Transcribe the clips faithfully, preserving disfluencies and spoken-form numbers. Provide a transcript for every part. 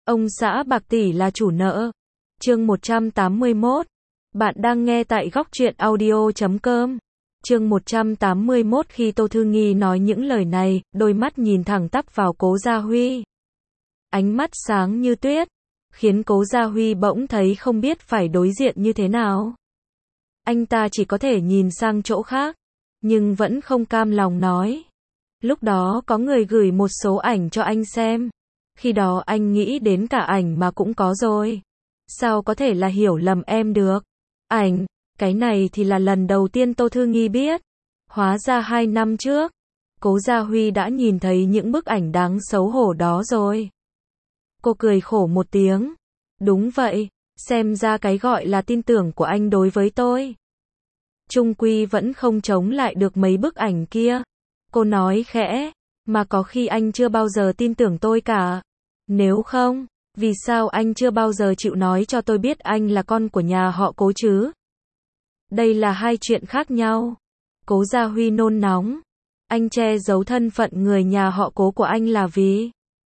Ông xã bạc tỷ là chủ nợ. Chương một trăm tám mươi mốt. Bạn đang nghe tại góc truyện audio chấm com. Chương một trăm tám mươi mốt. Khi Tô Thư Nghi nói những lời này, đôi mắt nhìn thẳng tắp vào Cố Gia Huy. Ánh mắt sáng như tuyết, khiến Cố Gia Huy bỗng thấy không biết phải đối diện như thế nào. Anh ta chỉ có thể nhìn sang chỗ khác, nhưng vẫn không cam lòng nói. Lúc đó có người gửi một số ảnh cho anh xem. Khi đó anh nghĩ đến cả ảnh mà cũng có rồi. Sao có thể là hiểu lầm em được? Ảnh, cái này thì là lần đầu tiên Tô Thư Nghi biết. Hóa ra hai năm trước, Cố Gia Huy đã nhìn thấy những bức ảnh đáng xấu hổ đó rồi. Cô cười khổ một tiếng. Đúng vậy, xem ra cái gọi là tin tưởng của anh đối với tôi chung quy vẫn không chống lại được mấy bức ảnh kia. Cô nói khẽ, mà có khi anh chưa bao giờ tin tưởng tôi cả. Nếu không, vì sao anh chưa bao giờ chịu nói cho tôi biết anh là con của nhà họ Cố chứ? Đây là hai chuyện khác nhau. Cố Gia Huy nôn nóng. Anh che giấu thân phận người nhà họ Cố của anh là vì...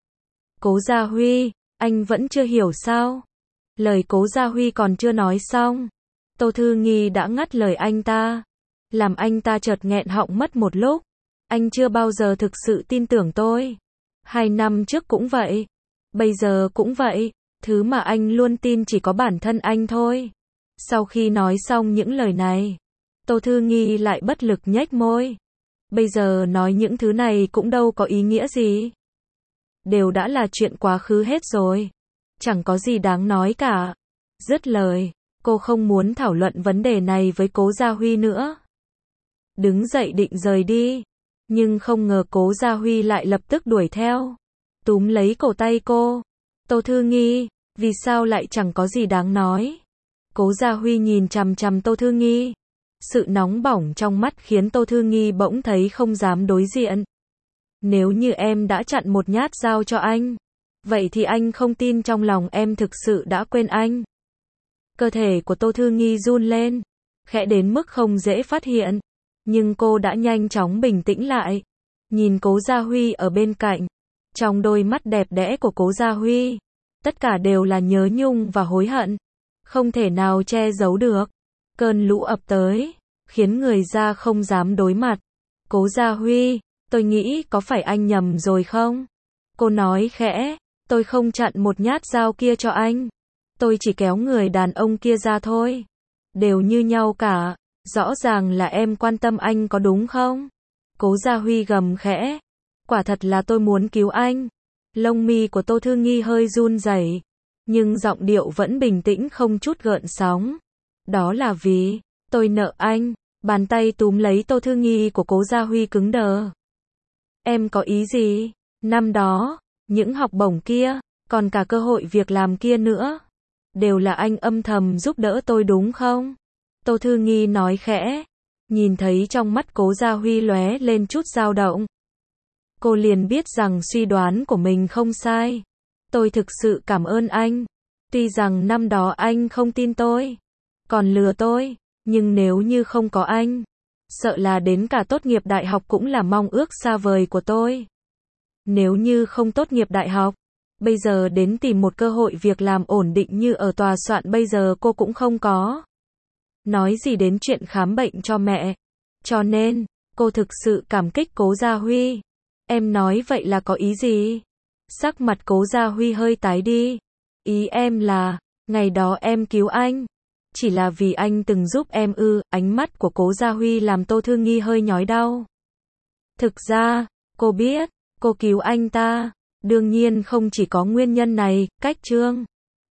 Cố Gia Huy, anh vẫn chưa hiểu sao? Lời Cố Gia Huy còn chưa nói xong, Tô Thư Nghi đã ngắt lời anh ta, làm anh ta chợt nghẹn họng mất một lúc. Anh chưa bao giờ thực sự tin tưởng tôi. Hai năm trước cũng vậy, bây giờ cũng vậy, thứ mà anh luôn tin chỉ có bản thân anh thôi. Sau khi nói xong những lời này, Tô Thư Nghi lại bất lực nhếch môi. Bây giờ nói những thứ này cũng đâu có ý nghĩa gì. Đều đã là chuyện quá khứ hết rồi. Chẳng có gì đáng nói cả. Dứt lời, cô không muốn thảo luận vấn đề này với Cố Gia Huy nữa. Đứng dậy định rời đi. Nhưng không ngờ Cố Gia Huy lại lập tức đuổi theo. Túm lấy cổ tay cô. Tô Thư Nghi, vì sao lại chẳng có gì đáng nói? Cố Gia Huy nhìn chằm chằm Tô Thư Nghi. Sự nóng bỏng trong mắt khiến Tô Thư Nghi bỗng thấy không dám đối diện. Nếu như em đã chặn một nhát dao cho anh, vậy thì anh không tin trong lòng em thực sự đã quên anh. Cơ thể của Tô Thư Nghi run lên, khẽ đến mức không dễ phát hiện. Nhưng cô đã nhanh chóng bình tĩnh lại. Nhìn Cố Gia Huy ở bên cạnh. Trong đôi mắt đẹp đẽ của Cố Gia Huy, tất cả đều là nhớ nhung và hối hận. Không thể nào che giấu được. Cơn lũ ập tới, khiến người ra không dám đối mặt. Cố Gia Huy, tôi nghĩ có phải anh nhầm rồi không? Cô nói khẽ, tôi không chặn một nhát dao kia cho anh. Tôi chỉ kéo người đàn ông kia ra thôi. Đều như nhau cả. Rõ ràng là em quan tâm anh có đúng không? Cố Gia Huy gầm khẽ. Quả thật là tôi muốn cứu anh. Lông mi của Tô Thư Nghi hơi run rẩy, nhưng giọng điệu vẫn bình tĩnh không chút gợn sóng. Đó là vì tôi nợ anh. Bàn tay túm lấy Tô Thư Nghi của Cố Gia Huy cứng đờ. Em có ý gì? Năm đó, những học bổng kia, còn cả cơ hội việc làm kia nữa, đều là anh âm thầm giúp đỡ tôi đúng không? Tô Thư Nghi nói khẽ. Nhìn thấy trong mắt Cố Gia Huy lóe lên chút dao động, cô liền biết rằng suy đoán của mình không sai. Tôi thực sự cảm ơn anh. Tuy rằng năm đó anh không tin tôi, còn lừa tôi, nhưng nếu như không có anh, sợ là đến cả tốt nghiệp đại học cũng là mong ước xa vời của tôi. Nếu như không tốt nghiệp đại học, bây giờ đến tìm một cơ hội việc làm ổn định như ở tòa soạn bây giờ cô cũng không có. Nói gì đến chuyện khám bệnh cho mẹ. Cho nên, cô thực sự cảm kích Cố Gia Huy. Em nói vậy là có ý gì? Sắc mặt Cố Gia Huy hơi tái đi. Ý em là, ngày đó em cứu anh, chỉ là vì anh từng giúp em ư? Ánh mắt của Cố Gia Huy làm Tô Thư Nghi hơi nhói đau. Thực ra, cô biết, cô cứu anh ta, đương nhiên không chỉ có nguyên nhân này. Cách Trương